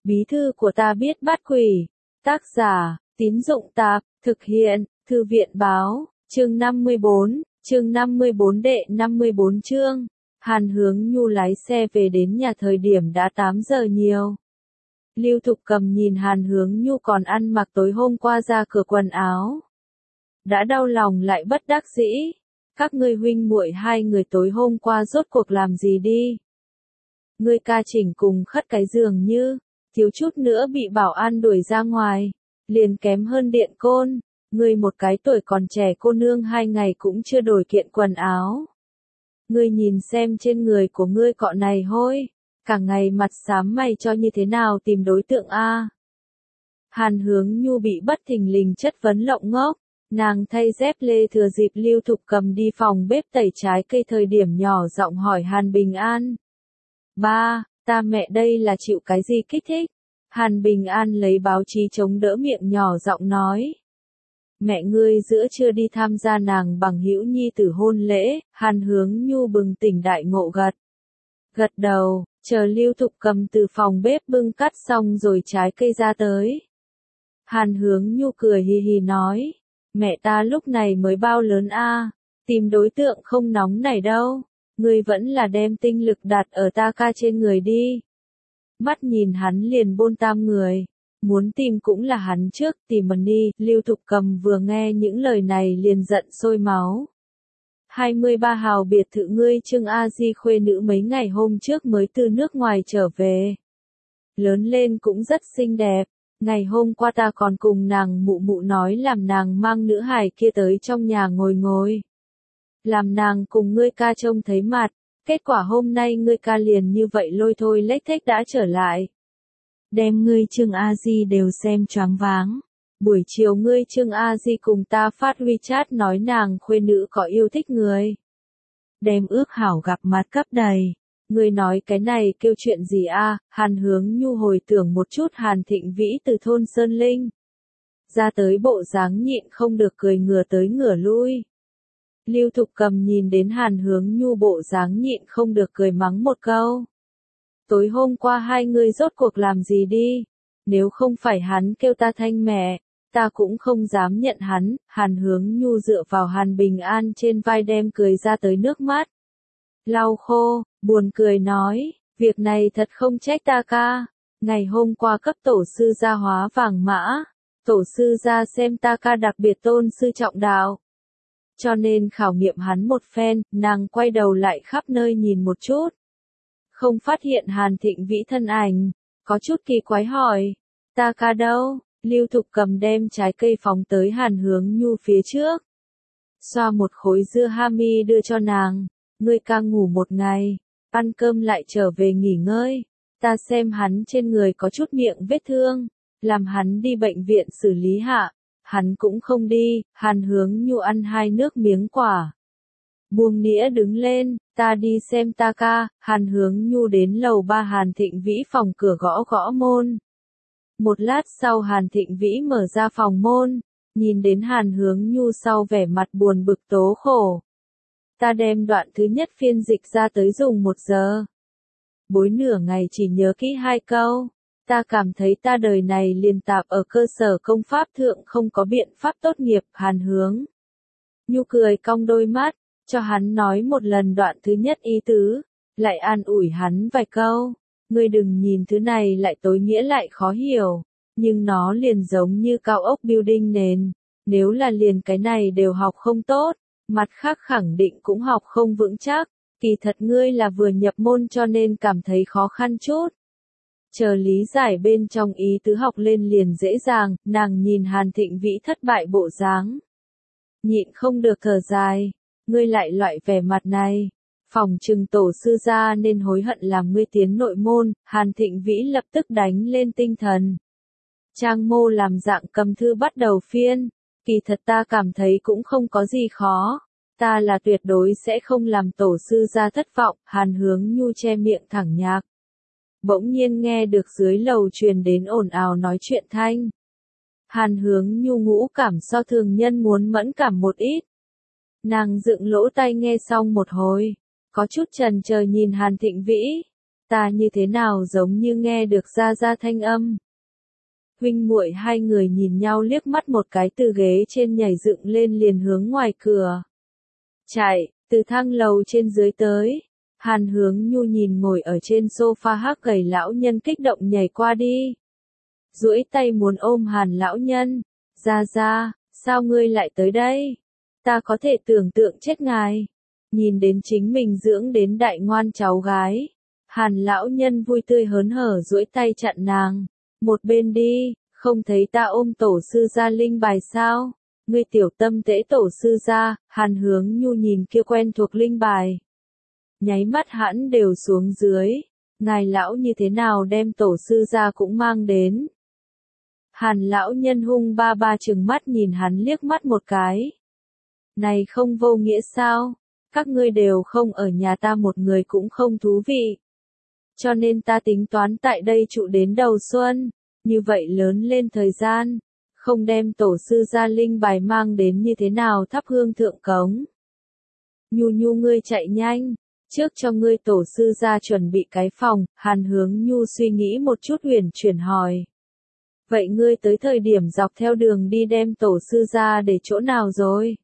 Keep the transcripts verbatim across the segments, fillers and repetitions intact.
Bí thư của ta biết bắt quỷ. Tác giả, Tín Dụng Tạp, thực hiện, Thư viện Báo, chương năm mươi bốn, chương năm mươi bốn đệ năm mươi bốn chương. Hàn Hướng Nhu lái xe về đến nhà thời điểm đã tám giờ nhiều. Lưu Thục Cầm nhìn Hàn Hướng Nhu còn ăn mặc tối hôm qua ra cửa quần áo. Đã đau lòng lại bất đắc dĩ. Các ngươi huynh muội hai người tối hôm qua rốt cuộc làm gì đi? Ngươi ca chỉnh cùng khất cái giường như, thiếu chút nữa bị bảo an đuổi ra ngoài, liền kém hơn điện côn. Ngươi một cái tuổi còn trẻ cô nương hai ngày cũng chưa đổi kiện quần áo. Ngươi nhìn xem trên người của ngươi cọ này hôi, cả ngày mặt xám mày cho như thế nào tìm đối tượng a? Hàn Hướng Nhu bị bất thình lình chất vấn lộng ngốc, nàng thay dép lê thừa dịp Lưu Thục Cầm đi phòng bếp tẩy trái cây thời điểm nhỏ giọng hỏi Hàn Bình An. Ba, ta mẹ đây là chịu cái gì kích thích? Hàn Bình An lấy báo chí chống đỡ miệng nhỏ giọng nói. Mẹ ngươi giữa trưa đi tham gia nàng bằng hữu nhi tử hôn lễ. Hàn Hướng Nhu bừng tỉnh đại ngộ gật. Gật đầu, chờ Lưu Thục Cầm từ phòng bếp bưng cắt xong rồi trái cây ra tới. Hàn Hướng Nhu cười hì hì nói. Mẹ ta lúc này mới bao lớn a, tìm đối tượng không nóng này đâu. Ngươi vẫn là đem tinh lực đặt ở ta ca trên người đi. Mắt nhìn hắn liền bôn tam người. Muốn tìm cũng là hắn trước, tìm mình đi. Lưu Thục Cầm vừa nghe những lời này liền giận sôi máu. hai mươi ba hào biệt thự ngươi Trương A Di khuê nữ mấy ngày hôm trước mới từ nước ngoài trở về. Lớn lên cũng rất xinh đẹp. Ngày hôm qua ta còn cùng nàng mụ mụ nói làm nàng mang nữ hài kia tới trong nhà ngồi ngồi. Làm nàng cùng ngươi ca trông thấy mặt. Kết quả hôm nay ngươi ca liền như vậy lôi thôi lếch thếch đã trở lại. Đem ngươi Trương A Di đều xem choáng váng. Buổi chiều ngươi Trương A Di cùng ta phát WeChat nói nàng khuê nữ có yêu thích người. Đem ước hảo gặp mặt cấp đầy. Ngươi nói cái này kêu chuyện gì a? Hàn Hướng Nhu hồi tưởng một chút Hàn Thịnh Vĩ từ thôn Sơn Linh. Ra tới bộ dáng nhịn không được cười ngửa tới ngửa lui. Lưu Thục Cầm nhìn đến Hàn Hướng Nhu bộ dáng nhịn không được cười mắng một câu. Tối hôm qua hai người rốt cuộc làm gì đi? Nếu không phải hắn kêu ta thanh mẹ, ta cũng không dám nhận hắn. Hàn Hướng Nhu dựa vào Hàn Bình An trên vai đem cười ra tới nước mắt. Lau khô, buồn cười nói, việc này thật không trách ta ca. Ngày hôm qua cấp tổ sư gia hóa vàng mã, tổ sư gia xem ta ca đặc biệt tôn sư trọng đạo. Cho nên khảo nghiệm hắn một phen, nàng quay đầu lại khắp nơi nhìn một chút. Không phát hiện Hàn Thịnh Vĩ thân ảnh, có chút kỳ quái hỏi, ta ca đâu? Lưu Thục Cầm đem trái cây phóng tới Hàn Hướng Nhu phía trước. Xoa một khối dưa hami đưa cho nàng, ngươi ca ngủ một ngày, ăn cơm lại trở về nghỉ ngơi. Ta xem hắn trên người có chút miệng vết thương, làm hắn đi bệnh viện xử lý hạ. Hắn cũng không đi. Hàn Hướng Nhu ăn hai nước miếng quả. Buông nĩa đứng lên, ta đi xem ta ca. Hàn Hướng Nhu đến lầu ba Hàn Thịnh Vĩ phòng cửa gõ gõ môn. Một lát sau Hàn Thịnh Vĩ mở ra phòng môn, nhìn đến Hàn Hướng Nhu sau vẻ mặt buồn bực tố khổ. Ta đem đoạn thứ nhất phiên dịch ra tới dùng một giờ. Bối nửa ngày chỉ nhớ kỹ hai câu. Ta cảm thấy ta đời này liền tạp ở cơ sở công pháp thượng không có biện pháp tốt nghiệp. Hàn Hướng Nhu cười cong đôi mắt, cho hắn nói một lần đoạn thứ nhất ý tứ, lại an ủi hắn vài câu. Ngươi đừng nhìn thứ này lại tối nghĩa lại khó hiểu, nhưng nó liền giống như cao ốc building nền, nếu là liền cái này đều học không tốt, mặt khác khẳng định cũng học không vững chắc. Kỳ thật ngươi là vừa nhập môn cho nên cảm thấy khó khăn chút. Chờ lý giải bên trong ý tứ học lên liền dễ dàng. Nàng nhìn Hàn Thịnh Vĩ thất bại bộ dáng, nhịn không được thở dài. Ngươi lại loại vẻ mặt này, phòng trừng tổ sư gia nên hối hận làm ngươi tiến nội môn. Hàn Thịnh Vĩ lập tức đánh lên tinh thần. Trang mô làm dạng cầm thư bắt đầu phiên. Kỳ thật ta cảm thấy cũng không có gì khó. Ta là tuyệt đối sẽ không làm tổ sư gia thất vọng. Hàn Hướng Nhu che miệng thẳng nhạc. Bỗng nhiên nghe được dưới lầu truyền đến ồn ào nói chuyện thanh. Hàn Hướng Nhu ngũ cảm so thường nhân muốn mẫn cảm một ít. Nàng dựng lỗ tai nghe xong một hồi, có chút chần chờ nhìn Hàn Thịnh Vĩ. Ta như thế nào giống như nghe được Gia Gia thanh âm. Huynh muội hai người nhìn nhau liếc mắt một cái, từ ghế trên nhảy dựng lên liền hướng ngoài cửa. Chạy, từ thang lầu trên dưới tới. Hàn Hướng Nhu nhìn ngồi ở trên sofa hắc gầy lão nhân kích động nhảy qua đi. Duỗi tay muốn ôm Hàn lão nhân. Gia Gia, sao ngươi lại tới đây? Ta có thể tưởng tượng chết ngài. Nhìn đến chính mình dưỡng đến đại ngoan cháu gái. Hàn lão nhân vui tươi hớn hở duỗi tay chặn nàng. Một bên đi, không thấy ta ôm tổ sư gia linh bài sao? Ngươi tiểu tâm tễ tổ sư gia. Hàn Hướng Nhu nhìn kia quen thuộc linh bài. Nháy mắt hãn đều xuống dưới. Ngài lão như thế nào đem tổ sư gia cũng mang đến. Hàn lão nhân hung ba ba trừng mắt nhìn hắn liếc mắt một cái. Này không vô nghĩa sao? Các ngươi đều không ở nhà ta, một người cũng không thú vị. Cho nên ta tính toán tại đây trụ đến đầu xuân. Như vậy lớn lên thời gian. Không đem tổ sư gia linh bài mang đến như thế nào thắp hương thượng cống. Nhu Nhu ngươi chạy nhanh. Trước cho ngươi tổ sư gia chuẩn bị cái phòng. Hàn Hướng Nhu suy nghĩ một chút huyền chuyển hỏi. Vậy ngươi tới thời điểm dọc theo đường đi đem tổ sư gia để chỗ nào rồi?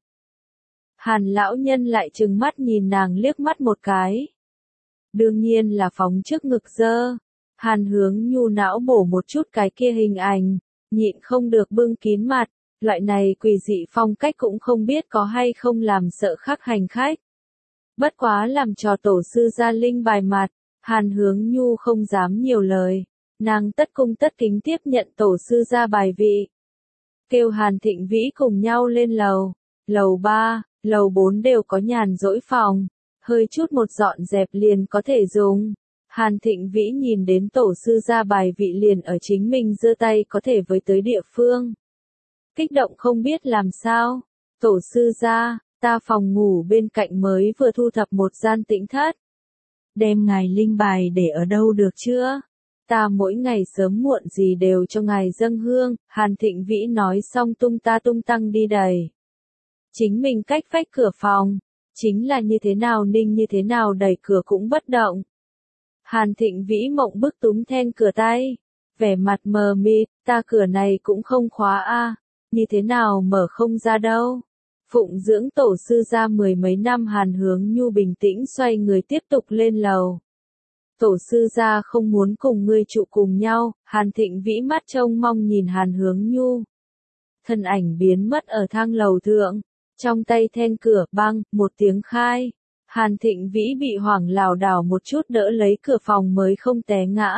Hàn lão nhân lại trừng mắt nhìn nàng liếc mắt một cái. Đương nhiên là phóng trước ngực dơ. Hàn Hướng Nhu não bổ một chút cái kia hình ảnh, nhịn không được bưng kín mặt, loại này quỷ dị phong cách cũng không biết có hay không làm sợ khắc hành khách. Bất quá làm trò tổ sư gia linh bài mặt, Hàn Hướng Nhu không dám nhiều lời, nàng tất cung tất kính tiếp nhận tổ sư gia bài vị. Kêu Hàn Thịnh Vĩ cùng nhau lên lầu, lầu ba, lầu bốn đều có nhàn rỗi phòng, hơi chút một dọn dẹp liền có thể dùng. Hàn Thịnh Vĩ nhìn đến tổ sư gia bài vị liền ở chính mình giơ tay có thể với tới địa phương. Kích động không biết làm sao. Tổ sư gia, ta phòng ngủ bên cạnh mới vừa thu thập một gian tĩnh thất. Đem ngài linh bài để ở đâu được chưa? Ta mỗi ngày sớm muộn gì đều cho ngài dâng hương. Hàn Thịnh Vĩ nói xong tung ta tung tăng đi đầy. Chính mình cách vách cửa phòng. Chính là như thế nào ninh như thế nào đẩy cửa cũng bất động. Hàn Thịnh Vĩ mộng bức túm then cửa tay. Vẻ mặt mờ mịt, ta cửa này cũng không khóa a, như thế nào mở không ra đâu. Phụng dưỡng tổ sư gia mười mấy năm. Hàn Hướng Nhu bình tĩnh xoay người tiếp tục lên lầu. Tổ sư gia không muốn cùng ngươi trụ cùng nhau. Hàn Thịnh Vĩ mắt trông mong nhìn Hàn Hướng Nhu. Thân ảnh biến mất ở thang lầu thượng. Trong tay then cửa băng, một tiếng khai. Hàn Thịnh Vĩ bị hoảng lảo đảo một chút đỡ lấy cửa phòng mới không té ngã.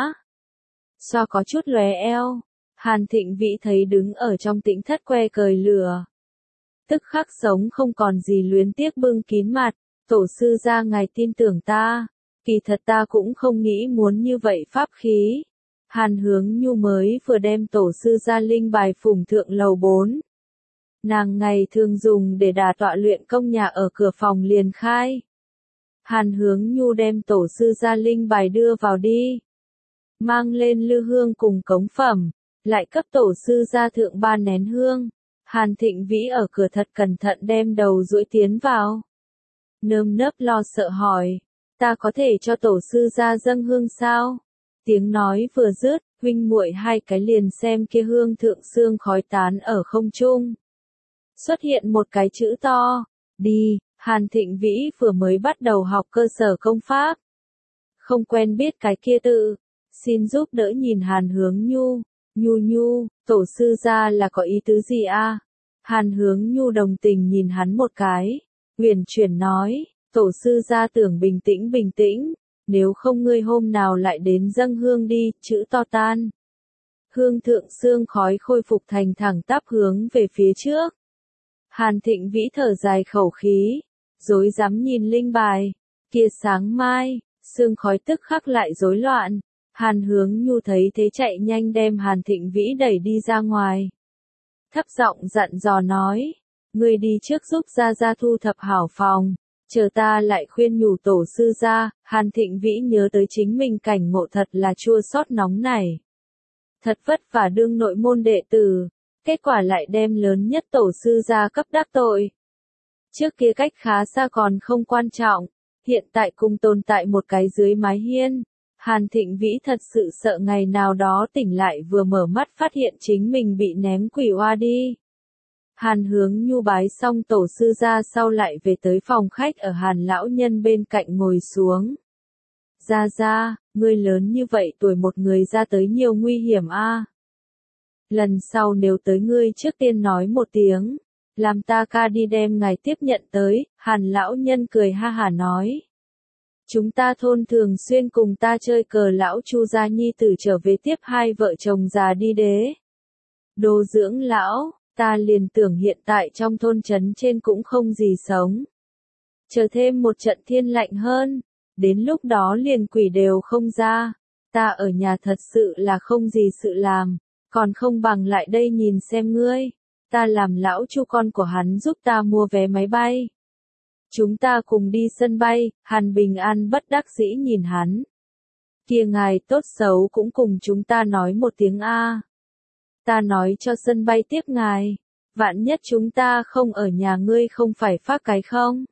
Xoa có chút lóe eo. Hàn Thịnh Vĩ thấy đứng ở trong tĩnh thất que cời lửa. Tức khắc sống không còn gì luyến tiếc bưng kín mặt. Tổ sư gia ngài tin tưởng ta. Kỳ thật ta cũng không nghĩ muốn như vậy pháp khí. Hàn Hướng Nhu mới vừa đem tổ sư gia linh bài phủng thượng lầu bốn. Nàng ngày thường dùng để đả tọa luyện công nhà ở cửa phòng liền khai. Hàn Hướng Nhu đem tổ sư gia linh bài đưa vào đi. Mang lên lư hương cùng cống phẩm, lại cấp tổ sư gia thượng ba nén hương. Hàn Thịnh Vĩ ở cửa thật cẩn thận đem đầu duỗi tiến vào. Nơm nớp lo sợ hỏi, ta có thể cho tổ sư gia dâng hương sao? Tiếng nói vừa dứt, huynh muội hai cái liền xem kia hương thượng sương khói tán ở không trung. Xuất hiện một cái chữ to, đi. Hàn Thịnh Vĩ vừa mới bắt đầu học cơ sở công pháp. Không quen biết cái kia tự. Xin giúp đỡ nhìn Hàn Hướng Nhu. Nhu Nhu, tổ sư gia là có ý tứ gì a? Hàn Hướng Nhu đồng tình nhìn hắn một cái. Huyền chuyển nói, tổ sư gia tưởng bình tĩnh bình tĩnh. Nếu không ngươi hôm nào lại đến dâng hương đi, chữ to tan. Hương thượng sương khói khôi phục thành thẳng tắp hướng về phía trước. Hàn Thịnh Vĩ thở dài khẩu khí. Rối rắm nhìn linh bài, kia sáng mai, sương khói tức khắc lại rối loạn. Hàn Hướng Nhu thấy thế chạy nhanh đem Hàn Thịnh Vĩ đẩy đi ra ngoài. Thấp giọng dặn dò nói, ngươi đi trước giúp gia gia thu thập hảo phòng, chờ ta lại khuyên nhủ tổ sư gia. Hàn Thịnh Vĩ nhớ tới chính mình cảnh ngộ thật là chua xót nóng này. Thật vất vả đương nội môn đệ tử, kết quả lại đem lớn nhất tổ sư gia cấp đắc tội. Trước kia cách khá xa còn không quan trọng, hiện tại cùng tồn tại một cái dưới mái hiên. Hàn Thịnh Vĩ thật sự sợ ngày nào đó tỉnh lại vừa mở mắt phát hiện chính mình bị ném quỷ oa đi. Hàn Hướng Nhu bái xong tổ sư ra sau lại về tới phòng khách ở Hàn lão nhân bên cạnh ngồi xuống. Ra ra, ngươi lớn như vậy tuổi một người ra tới nhiều nguy hiểm a. Lần sau nếu tới ngươi trước tiên nói một tiếng, làm ta ca đi đem ngài tiếp nhận tới, Hàn lão nhân cười ha hả nói. Chúng ta thôn thường xuyên cùng ta chơi cờ lão Chu gia nhi tử trở về tiếp hai vợ chồng già đi đế. Đồ dưỡng lão, ta liền tưởng hiện tại trong thôn trấn trên cũng không gì sống. Chờ thêm một trận thiên lạnh hơn, đến lúc đó liền quỷ đều không ra, ta ở nhà thật sự là không gì sự làm, còn không bằng lại đây nhìn xem ngươi, ta làm lão Chu con của hắn giúp ta mua vé máy bay. Chúng ta cùng đi sân bay, Hàn Bình An bất đắc dĩ nhìn hắn. Kia ngài tốt xấu cũng cùng chúng ta nói một tiếng A. Ta nói cho sân bay tiếp ngài, vạn nhất chúng ta không ở nhà ngươi không phải phát cái không?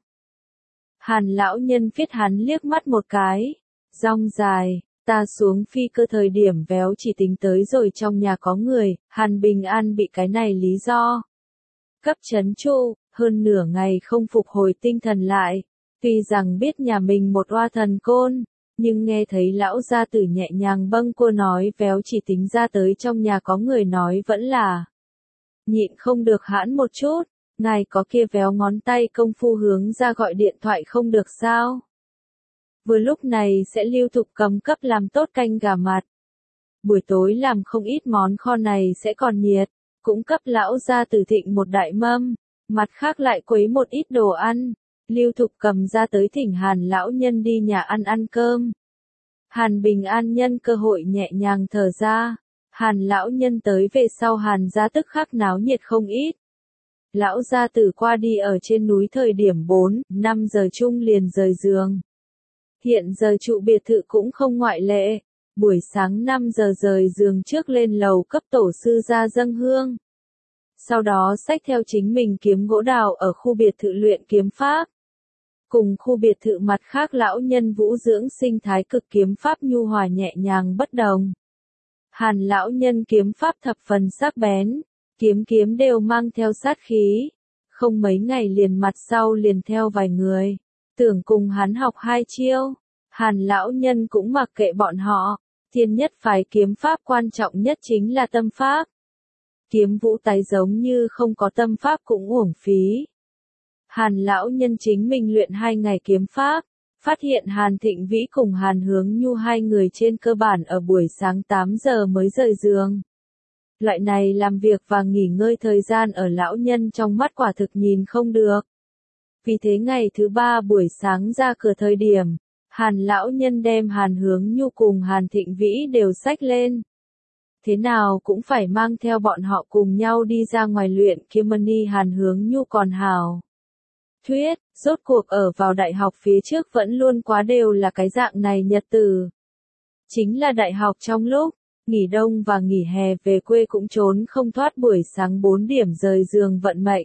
Hàn lão nhân phiết hắn liếc mắt một cái, rong dài, ta xuống phi cơ thời điểm véo chỉ tính tới rồi trong nhà có người, Hàn Bình An bị cái này lý do cấp chấn trụ, hơn nửa ngày không phục hồi tinh thần lại, tuy rằng biết nhà mình một oa thần côn, nhưng nghe thấy lão gia tử nhẹ nhàng bâng cua nói véo chỉ tính ra tới trong nhà có người nói vẫn là nhịn không được hãn một chút, ngài có kia véo ngón tay công phu hướng ra gọi điện thoại không được sao? Vừa lúc này sẽ Lưu Thục Cầm cấp làm tốt canh gà mặt. Buổi tối làm không ít món kho này sẽ còn nhiệt, cũng cấp lão gia tử thịnh một đại mâm, mặt khác lại quấy một ít đồ ăn. Lưu Thục Cầm ra tới thỉnh Hàn lão nhân đi nhà ăn ăn cơm. Hàn Bình An nhân cơ hội nhẹ nhàng thở ra, Hàn lão nhân tới về sau Hàn gia tức khắc náo nhiệt không ít. Lão gia tử qua đi ở trên núi thời điểm bốn, năm giờ chung liền rời giường. Hiện giờ trụ biệt thự cũng không ngoại lệ, buổi sáng năm giờ rời giường trước lên lầu cấp tổ sư ra dâng hương. Sau đó xách theo chính mình kiếm gỗ đào ở khu biệt thự luyện kiếm pháp. Cùng khu biệt thự mặt khác lão nhân vũ dưỡng sinh thái cực kiếm pháp nhu hòa nhẹ nhàng bất đồng. Hàn lão nhân kiếm pháp thập phần sắc bén, kiếm kiếm đều mang theo sát khí. Không mấy ngày liền mặt sau liền theo vài người, tưởng cùng hắn học hai chiêu. Hàn lão nhân cũng mặc kệ bọn họ, thiên nhất phái kiếm pháp quan trọng nhất chính là tâm pháp. Kiếm vũ tái giống như không có tâm pháp cũng uổng phí. Hàn lão nhân chính mình luyện hai ngày kiếm pháp, phát hiện Hàn Thịnh Vĩ cùng Hàn Hướng Nhu hai người trên cơ bản ở buổi sáng tám giờ mới rời giường. Loại này làm việc và nghỉ ngơi thời gian ở lão nhân trong mắt quả thực nhìn không được. Vì thế ngày thứ ba buổi sáng ra cửa thời điểm, Hàn lão nhân đem Hàn Hướng Nhu cùng Hàn Thịnh Vĩ đều xách lên. Thế nào cũng phải mang theo bọn họ cùng nhau đi ra ngoài luyện kiếm money. Hàn Hướng Nhu còn hào thuyết, rốt cuộc ở vào đại học phía trước vẫn luôn quá đều là cái dạng này nhật tử. Chính là đại học trong lúc nghỉ đông và nghỉ hè về quê cũng trốn không thoát buổi sáng bốn điểm rời giường vận mệnh.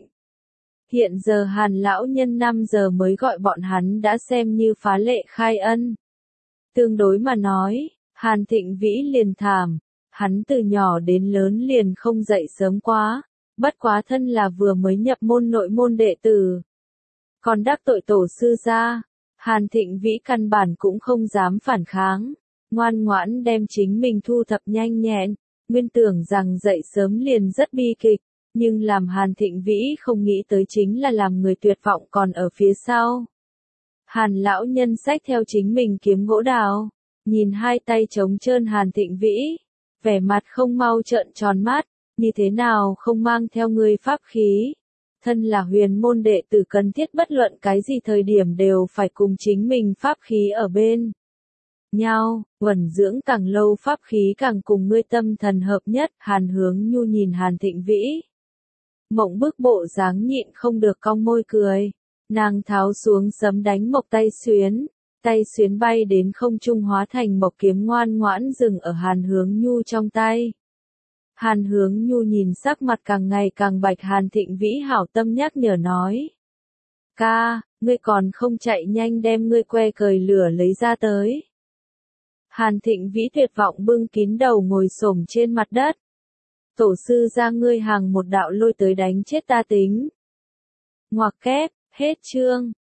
Hiện giờ Hàn lão nhân năm giờ mới gọi bọn hắn đã xem như phá lệ khai ân. Tương đối mà nói, Hàn Thịnh Vĩ liền thảm, hắn từ nhỏ đến lớn liền không dậy sớm quá, bất quá thân là vừa mới nhập môn nội môn đệ tử. Còn đắc tội tổ sư ra, Hàn Thịnh Vĩ căn bản cũng không dám phản kháng, ngoan ngoãn đem chính mình thu thập nhanh nhẹn, nguyên tưởng rằng dậy sớm liền rất bi kịch. Nhưng làm Hàn Thịnh Vĩ không nghĩ tới chính là làm người tuyệt vọng còn ở phía sau. Hàn lão nhân xách theo chính mình kiếm gỗ đào, nhìn hai tay trống trơn Hàn Thịnh Vĩ, vẻ mặt không mau trợn tròn mắt, như thế nào không mang theo người pháp khí. Thân là huyền môn đệ tử cần thiết bất luận cái gì thời điểm đều phải cùng chính mình pháp khí ở bên nhau, uẩn dưỡng càng lâu pháp khí càng cùng ngươi tâm thần hợp nhất. Hàn Hướng Nhu nhìn Hàn Thịnh Vĩ, mộng bức bộ dáng nhịn không được cong môi cười, nàng tháo xuống sấm đánh mộc tay xuyến, tay xuyến bay đến không trung hóa thành mộc kiếm ngoan ngoãn dừng ở Hàn Hướng Nhu trong tay. Hàn Hướng Nhu nhìn sắc mặt càng ngày càng bạch, Hàn Thịnh Vĩ hảo tâm nhắc nhở nói. Ca, ngươi còn không chạy nhanh đem ngươi que cời lửa lấy ra tới. Hàn Thịnh Vĩ tuyệt vọng bưng kín đầu ngồi xổm trên mặt đất. Tổ sư ra ngươi hàng một đạo lôi tới đánh chết ta tính. Ngoặc kép, hết chương.